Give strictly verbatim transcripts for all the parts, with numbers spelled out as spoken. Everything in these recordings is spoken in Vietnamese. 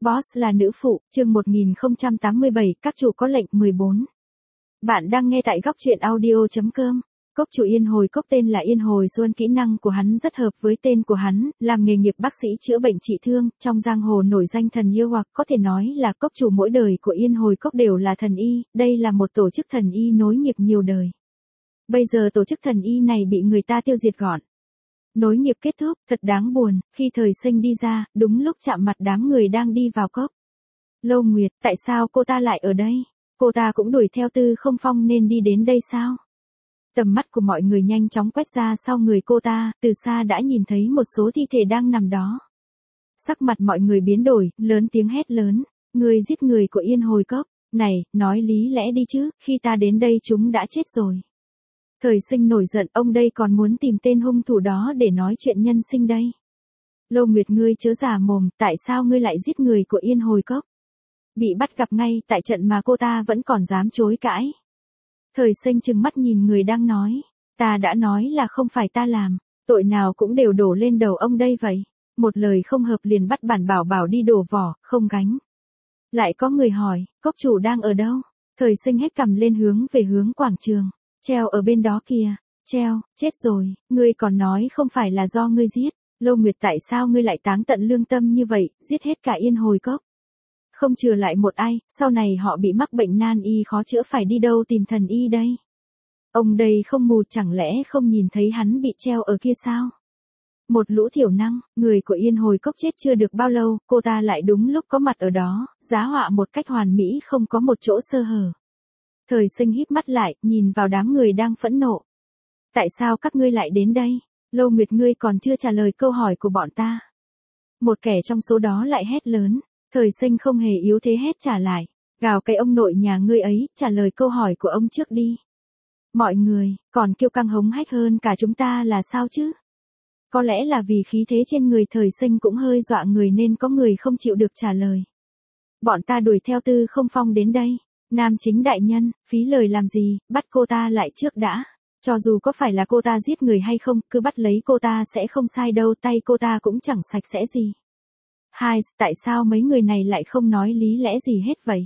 Boss là nữ phụ, chương một nghìn không trăm tám mươi bảy, các chủ có lệnh mười bốn. Bạn đang nghe tại góc truyện audio.com. Cốc chủ Yên Hồi Cốc tên là Yên Hồi Xuân, kỹ năng của hắn rất hợp với tên của hắn, làm nghề nghiệp bác sĩ chữa bệnh trị thương, trong giang hồ nổi danh thần yêu, hoặc có thể nói là cốc chủ mỗi đời của Yên Hồi Cốc đều là thần y, đây là một tổ chức thần y nối nghiệp nhiều đời. Bây giờ tổ chức thần y này bị người ta tiêu diệt gọn. Nối nghiệp kết thúc, thật đáng buồn, khi Thời Sinh đi ra, đúng lúc chạm mặt đám người đang đi vào cốc. Lâu Nguyệt, tại sao cô ta lại ở đây? Cô ta cũng đuổi theo Tư Không Phong nên đi đến đây sao? Tầm mắt của mọi người nhanh chóng quét ra sau người cô ta, từ xa đã nhìn thấy một số thi thể đang nằm đó. Sắc mặt mọi người biến đổi, lớn tiếng hét lớn, người giết người của Yên Hồi Cốc, này, nói lý lẽ đi chứ, khi ta đến đây chúng đã chết rồi. Thời Sinh nổi giận, ông đây còn muốn tìm tên hung thủ đó để nói chuyện nhân sinh đây. Lâu Nguyệt, ngươi chớ giả mồm, tại sao ngươi lại giết người của Yên Hồi Cốc? Bị bắt gặp ngay tại trận mà cô ta vẫn còn dám chối cãi. Thời Sinh trừng mắt nhìn người đang nói, ta đã nói là không phải ta làm, tội nào cũng đều đổ lên đầu ông đây vậy. Một lời không hợp liền bắt bản bảo bảo đi đổ vỏ, không gánh. Lại có người hỏi, cốc chủ đang ở đâu? Thời Sinh hét cằm lên hướng về hướng quảng trường. Treo ở bên đó kìa, treo, chết rồi, ngươi còn nói không phải là do ngươi giết. Lâu Nguyệt, tại sao ngươi lại táng tận lương tâm như vậy, giết hết cả Yên Hồi Cốc? Không trừ lại một ai, sau này họ bị mắc bệnh nan y khó chữa phải đi đâu tìm thần y đây? Ông đây không mù, chẳng lẽ không nhìn thấy hắn bị treo ở kia sao? Một lũ thiểu năng, người của Yên Hồi Cốc chết chưa được bao lâu, cô ta lại đúng lúc có mặt ở đó, giá họa một cách hoàn mỹ không có một chỗ sơ hở. Thời Sinh híp mắt lại, nhìn vào đám người đang phẫn nộ. Tại sao các ngươi lại đến đây? Lâu Nguyệt, ngươi còn chưa trả lời câu hỏi của bọn ta. Một kẻ trong số đó lại hét lớn. Thời Sinh không hề yếu thế hét trả lại. Gào cái ông nội nhà ngươi ấy, trả lời câu hỏi của ông trước đi. Mọi người, còn kêu căng hống hách hơn cả chúng ta là sao chứ? Có lẽ là vì khí thế trên người Thời Sinh cũng hơi dọa người nên có người không chịu được trả lời. Bọn ta đuổi theo Tư Không Phong đến đây. Nam chính đại nhân, phí lời làm gì, bắt cô ta lại trước đã. Cho dù có phải là cô ta giết người hay không, cứ bắt lấy cô ta sẽ không sai đâu, tay cô ta cũng chẳng sạch sẽ gì. Hai, tại sao mấy người này lại không nói lý lẽ gì hết vậy?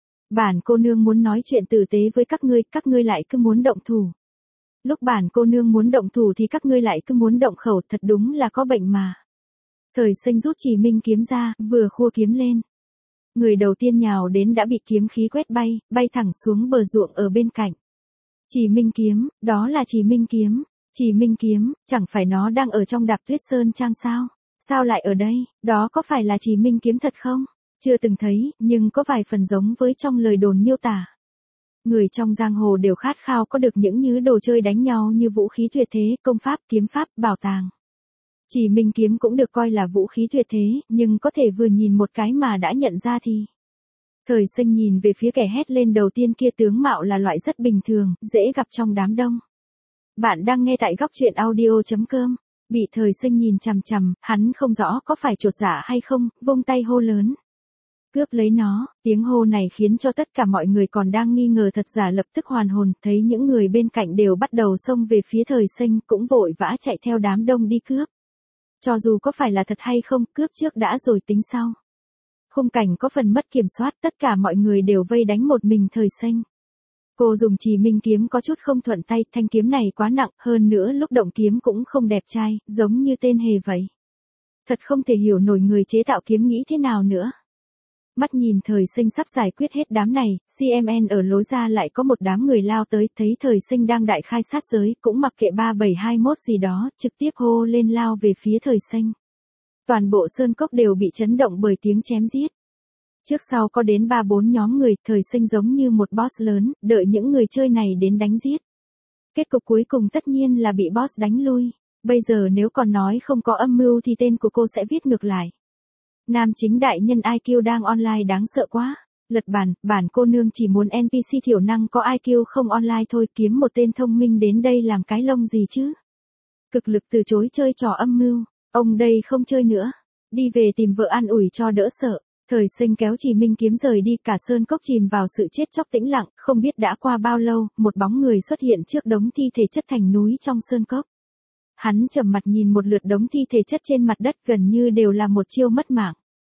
Bản cô nương muốn nói chuyện tử tế với các ngươi, các ngươi lại cứ muốn động thủ. Lúc bản cô nương muốn động thủ thì các ngươi lại cứ muốn động khẩu, thật đúng là có bệnh mà. Thời Sinh rút Chỉ Minh kiếm ra, vừa khua kiếm lên. Người đầu tiên nhào đến đã bị kiếm khí quét bay, bay thẳng xuống bờ ruộng ở bên cạnh. Chỉ Minh kiếm, đó là Chỉ Minh kiếm. Chỉ Minh kiếm, chẳng phải nó đang ở trong Đạp Tuyết Sơn Trang sao? Sao lại ở đây, đó có phải là Chỉ Minh kiếm thật không? Chưa từng thấy, nhưng có vài phần giống với trong lời đồn miêu tả. Người trong giang hồ đều khát khao có được những thứ đồ chơi đánh nhau như vũ khí tuyệt thế, công pháp, kiếm pháp, bảo tàng. Chỉ Minh kiếm cũng được coi là vũ khí tuyệt thế, nhưng có thể vừa nhìn một cái mà đã nhận ra thì. Thời Sinh nhìn về phía kẻ hét lên đầu tiên kia, tướng mạo là loại rất bình thường, dễ gặp trong đám đông. Bạn đang nghe tại góc truyện audio.com. Bị Thời Sinh nhìn chằm chằm, hắn không rõ có phải chột dạ hay không, vung tay hô lớn. Cướp lấy nó, tiếng hô này khiến cho tất cả mọi người còn đang nghi ngờ thật giả lập tức hoàn hồn, thấy những người bên cạnh đều bắt đầu xông về phía Thời Sinh, cũng vội vã chạy theo đám đông đi cướp. Cho dù có phải là thật hay không, cướp trước đã rồi tính sau. Khung cảnh có phần mất kiểm soát, tất cả mọi người đều vây đánh một mình Thời Sinh. Cô dùng Chỉ Minh kiếm có chút không thuận tay, thanh kiếm này quá nặng, hơn nữa lúc động kiếm cũng không đẹp trai, giống như tên hề vậy. Thật không thể hiểu nổi người chế tạo kiếm nghĩ thế nào nữa. Mắt nhìn Thời Sinh sắp giải quyết hết đám này, xê em en ở lối ra lại có một đám người lao tới, thấy Thời Sinh đang đại khai sát giới, cũng mặc kệ ba bảy hai mốt gì đó, trực tiếp hô lên lao về phía Thời Sinh. Toàn bộ sơn cốc đều bị chấn động bởi tiếng chém giết. Trước sau có đến ba bốn nhóm người, Thời Sinh giống như một boss lớn, đợi những người chơi này đến đánh giết. Kết cục cuối cùng tất nhiên là bị boss đánh lui. Bây giờ nếu còn nói không có âm mưu thì tên của cô sẽ viết ngược lại. Nam chính đại nhân i kiu đang online đáng sợ quá. Lật bàn, bản cô nương chỉ muốn en pê xê thiểu năng có i kiu không online thôi, kiếm một tên thông minh đến đây làm cái lông gì chứ. Cực lực từ chối chơi trò âm mưu, ông đây không chơi nữa. Đi về tìm vợ an ủi cho đỡ sợ. Thời Sinh kéo Chỉ Minh kiếm rời đi, cả sơn cốc chìm vào sự chết chóc tĩnh lặng, không biết đã qua bao lâu, một bóng người xuất hiện trước đống thi thể chất thành núi trong sơn cốc. Hắn trầm mặt nhìn một lượt đống thi thể chất trên mặt đất, gần như đều là một chiêu mất mạng.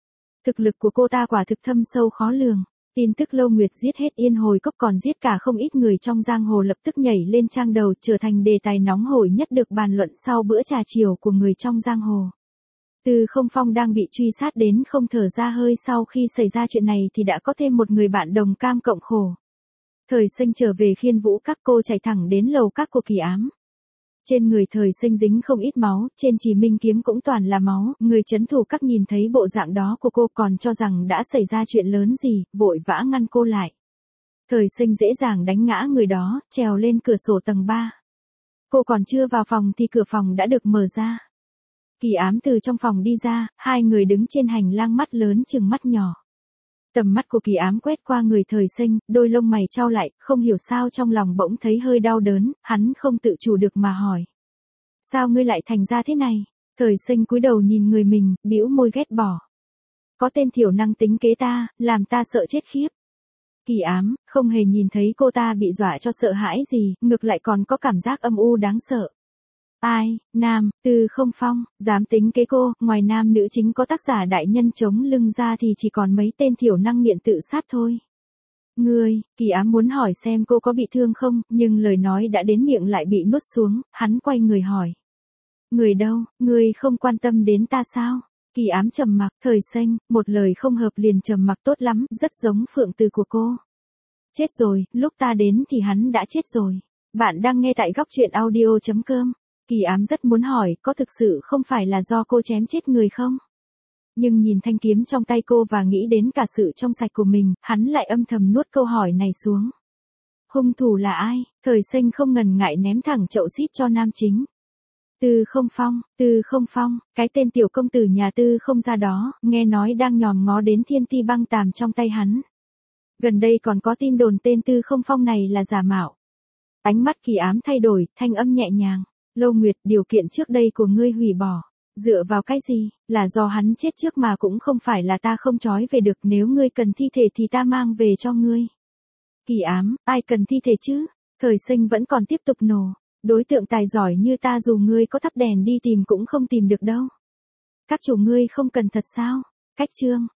Thực lực của cô ta quả thực thâm sâu khó lường. Tin tức Lâu Nguyệt giết hết Yên Hồi Cốc còn giết cả không ít người trong giang hồ lập tức nhảy lên trang đầu, trở thành đề tài nóng hổi nhất được bàn luận sau bữa trà chiều của người trong giang hồ. Từ Không Phong đang bị truy sát đến không thở ra hơi sau khi xảy ra chuyện này thì đã có thêm một người bạn đồng cam cộng khổ. Thời Sinh trở về Khiên Vũ Các, cô chạy thẳng đến lầu các của Kỳ Ám. Trên người Thời Sinh dính không ít máu, trên Trì Minh kiếm cũng toàn là máu, người trấn thủ các nhìn thấy bộ dạng đó của cô còn cho rằng đã xảy ra chuyện lớn gì, vội vã ngăn cô lại. Thời Sinh dễ dàng đánh ngã người đó, trèo lên cửa sổ tầng ba. Cô còn chưa vào phòng thì cửa phòng đã được mở ra. Kỳ Ám từ trong phòng đi ra, hai người đứng trên hành lang, mắt lớn chừng mắt nhỏ. Tầm mắt của Kỳ Ám quét qua người Thời Sinh, đôi lông mày chau lại, không hiểu sao trong lòng bỗng thấy hơi đau đớn, hắn không tự chủ được mà hỏi. Sao ngươi lại thành ra thế này? Thời Sinh cúi đầu nhìn người mình, bĩu môi ghét bỏ. Có tên thiểu năng tính kế ta, làm ta sợ chết khiếp. Kỳ Ám, không hề nhìn thấy cô ta bị dọa cho sợ hãi gì, ngược lại còn có cảm giác âm u đáng sợ. Ai, nam, Từ Không Phong, dám tính kế cô, ngoài nam nữ chính có tác giả đại nhân chống lưng ra thì chỉ còn mấy tên thiểu năng nghiện tự sát thôi. Ngươi, Kỳ Ám muốn hỏi xem cô có bị thương không, nhưng lời nói đã đến miệng lại bị nuốt xuống, hắn quay người hỏi. Người đâu, ngươi không quan tâm đến ta sao? Kỳ Ám trầm mặc, Thời Sinh, một lời không hợp liền trầm mặc tốt lắm, rất giống phượng từ của cô. Chết rồi, lúc ta đến thì hắn đã chết rồi. Bạn đang nghe tại góc truyện audio chấm com. Kỳ Ám rất muốn hỏi, có thực sự không phải là do cô chém chết người không? Nhưng nhìn thanh kiếm trong tay cô và nghĩ đến cả sự trong sạch của mình, hắn lại âm thầm nuốt câu hỏi này xuống. Hung thủ là ai? Thời Sinh không ngần ngại ném thẳng chậu xít cho nam chính. Từ Không Phong, Từ Không Phong, cái tên tiểu công tử nhà Tư Không ra đó, nghe nói đang nhòm ngó đến thiên ti băng tàm trong tay hắn. Gần đây còn có tin đồn tên Tư Không Phong này là giả mạo. Ánh mắt Kỳ Ám thay đổi, thanh âm nhẹ nhàng. Lâu Nguyệt, điều kiện trước đây của ngươi hủy bỏ. Dựa vào cái gì? Là do hắn chết trước mà cũng không phải là ta không trói về được, nếu ngươi cần thi thể thì ta mang về cho ngươi. Kỳ Ám, ai cần thi thể chứ? Thời Sinh vẫn còn tiếp tục nổ. Đối tượng tài giỏi như ta dù ngươi có thắp đèn đi tìm cũng không tìm được đâu. Các chủ ngươi không cần thật sao? Cách chương,